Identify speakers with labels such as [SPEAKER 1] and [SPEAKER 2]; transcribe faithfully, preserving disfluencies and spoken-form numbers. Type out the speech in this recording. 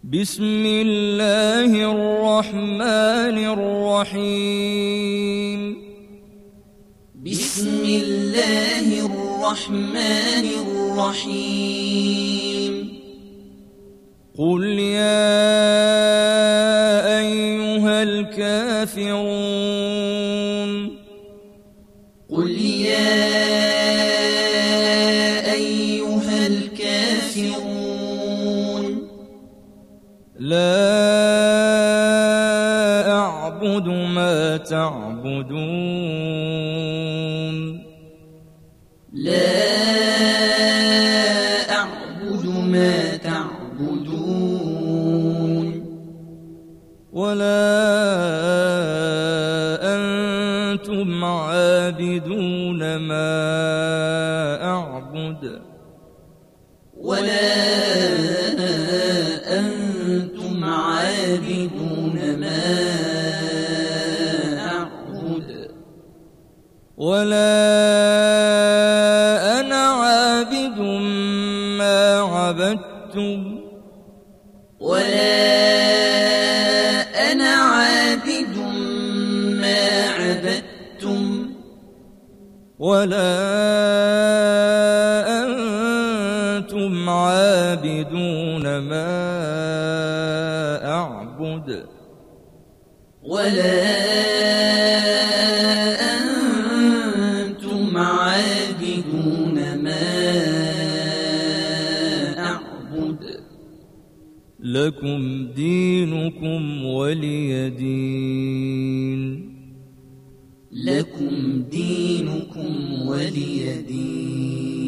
[SPEAKER 1] بسم الله الرحمن الرحيم
[SPEAKER 2] بسم الله الرحمن الرحيم
[SPEAKER 1] قل يا أيها الكافرون
[SPEAKER 2] قل يا أيها الكافرون
[SPEAKER 1] لا أعبد ما تعبدون
[SPEAKER 2] لا أعبد ما تعبدون
[SPEAKER 1] ولا أنتم عابدون ما أعبد
[SPEAKER 2] ولا أنتم عابدون ما أعبد
[SPEAKER 1] ولا أنا عابد ما عبدتم
[SPEAKER 2] ولا أنا عابد ما عبدتم
[SPEAKER 1] ولا أنتم عابدون ما أعبد
[SPEAKER 2] ولا أنتم عابدون ما أعبد
[SPEAKER 1] لكم دينكم ولي دين
[SPEAKER 2] لكم دينكم ولي دين